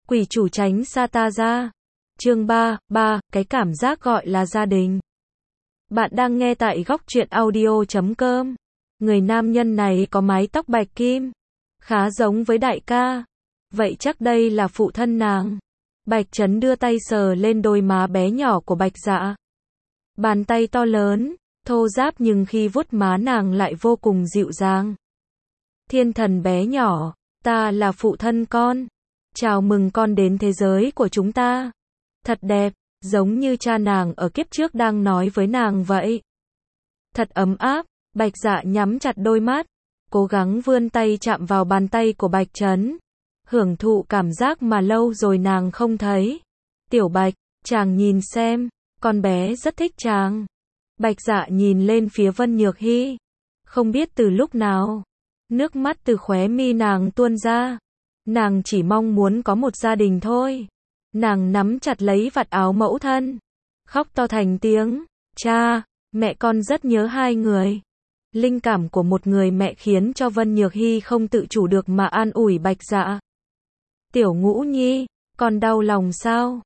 Quỷ chủ tránh xa ta ra. Chương 3, cái cảm giác gọi là gia đình. Bạn đang nghe tại góc truyện audio.com. Người nam nhân này có mái tóc bạch kim, khá giống với đại ca. Vậy chắc đây là phụ thân nàng. Bạch Trấn đưa tay sờ lên đôi má bé nhỏ của Bạch Dạ. Bàn tay to lớn, thô ráp nhưng khi vuốt má nàng lại vô cùng dịu dàng. Thiên thần bé nhỏ, ta là phụ thân con. Chào mừng con đến thế giới của chúng ta. Thật đẹp, giống như cha nàng ở kiếp trước đang nói với nàng vậy. Thật ấm áp, Bạch Dạ nhắm chặt đôi mắt, cố gắng vươn tay chạm vào bàn tay của Bạch Trấn, hưởng thụ cảm giác mà lâu rồi nàng không thấy. Tiểu Bạch, chàng nhìn xem, con bé rất thích chàng. Bạch Dạ nhìn lên phía Vân Nhược Hy, không biết từ lúc nào, nước mắt từ khóe mi nàng tuôn ra. Nàng chỉ mong muốn có một gia đình thôi. Nàng nắm chặt lấy vạt áo mẫu thân, khóc to thành tiếng. Cha, mẹ con rất nhớ hai người. Linh cảm của một người mẹ khiến cho Vân Nhược Hy không tự chủ được mà an ủi Bạch Dạ. Tiểu Ngũ Nhi, con đau lòng sao?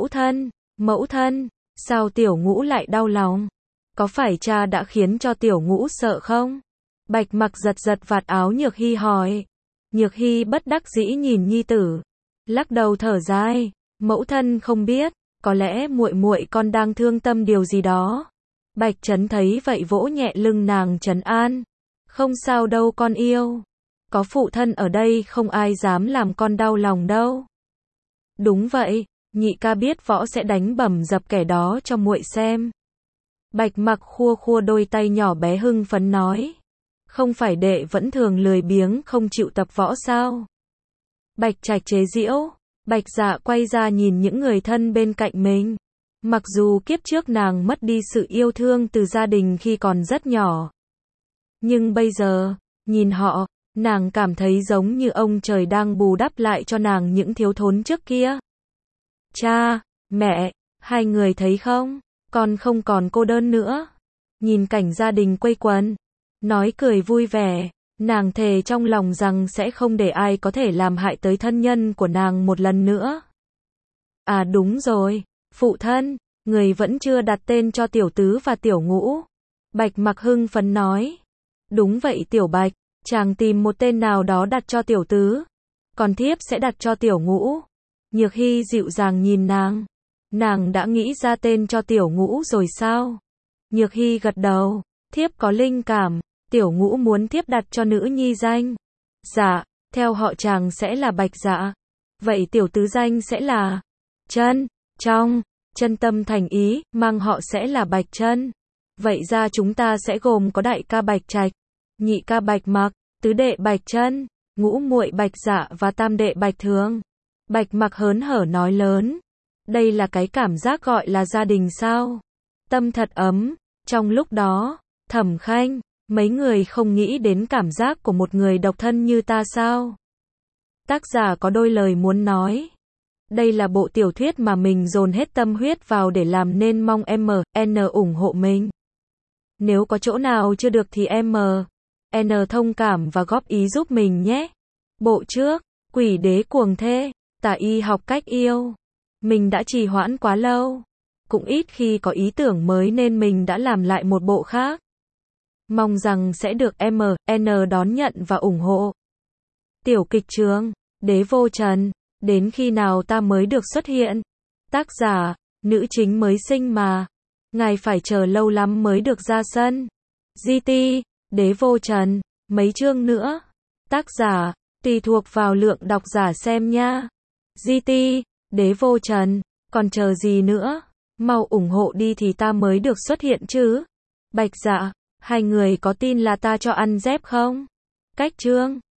Mẫu thân, sao Tiểu Ngũ lại đau lòng? Có phải cha đã khiến cho Tiểu Ngũ sợ không? Bạch Mặc giật giật vạt áo Nhược Hy hỏi. Nhược Hy bất đắc dĩ nhìn nhi tử, lắc đầu thở dài. Mẫu thân không biết, có lẽ muội muội con đang thương tâm điều gì đó. Bạch Trấn thấy vậy vỗ nhẹ lưng nàng trấn an. Không sao đâu con yêu. Có phụ thân ở đây không ai dám làm con đau lòng đâu. Đúng vậy, nhị ca biết võ sẽ đánh bầm dập kẻ đó cho muội xem. Bạch Mặc khua khua đôi tay nhỏ bé hưng phấn nói. Không phải đệ vẫn thường lười biếng không chịu tập võ sao? Bạch Trạch chế giễu. Bạch Dạ quay ra nhìn những người thân bên cạnh mình. Mặc dù kiếp trước nàng mất đi sự yêu thương từ gia đình khi còn rất nhỏ, nhưng bây giờ, nhìn họ, nàng cảm thấy giống như ông trời đang bù đắp lại cho nàng những thiếu thốn trước kia. Cha, mẹ, hai người thấy không? Con không còn cô đơn nữa. Nhìn cảnh gia đình quây quần, nói cười vui vẻ, nàng thề trong lòng rằng sẽ không để ai có thể làm hại tới thân nhân của nàng một lần nữa. À đúng rồi, phụ thân, người vẫn chưa đặt tên cho Tiểu Tứ và Tiểu Ngũ. Bạch Mặc hưng phấn nói. Đúng vậy Tiểu Bạch, chàng tìm một tên nào đó đặt cho Tiểu Tứ, còn thiếp sẽ đặt cho Tiểu Ngũ. Nhược Hy dịu dàng nhìn nàng. Nàng đã nghĩ ra tên cho Tiểu Ngũ rồi sao? Nhược Hy gật đầu. Thiếp có linh cảm, Tiểu Ngũ muốn thiếp đặt cho nữ nhi danh. Dạ, theo họ chàng sẽ là Bạch Dạ. Vậy Tiểu Tứ danh sẽ là Chân, Trong, chân tâm thành ý, mang họ sẽ là Bạch Chân. Vậy ra chúng ta sẽ gồm có đại ca Bạch Trạch, nhị ca Bạch Mặc, tứ đệ Bạch Chân, ngũ muội Bạch Dạ và tam đệ Bạch Thường. Bạch Mặc hớn hở nói lớn. Đây là cái cảm giác gọi là gia đình sao? Tâm thật ấm. Trong lúc đó, Thẩm Khanh, mấy người không nghĩ đến cảm giác của một người độc thân như ta sao? Tác giả có đôi lời muốn nói. Đây là bộ tiểu thuyết mà mình dồn hết tâm huyết vào để làm nên, mong MN ủng hộ mình. Nếu có chỗ nào chưa được thì MN thông cảm và góp ý giúp mình nhé. Bộ trước, Quỷ Đế Cuồng Thê, Tà Y Học Cách Yêu. Mình đã trì hoãn quá lâu, cũng ít khi có ý tưởng mới nên mình đã làm lại một bộ khác. Mong rằng sẽ được MN đón nhận và ủng hộ. Tiểu kịch trường, Đế Vô Trần, đến khi nào ta mới được xuất hiện? Tác giả, nữ chính mới sinh mà. Ngài phải chờ lâu lắm mới được ra sân. GT, Đế Vô Trần, mấy chương nữa? Tác giả, tùy thuộc vào lượng độc giả xem nha. GT, Đế Vô Trần, còn chờ gì nữa? Mau ủng hộ đi thì ta mới được xuất hiện chứ. Bạch Dạ, hai người có tin là ta cho ăn dép không? Cách chương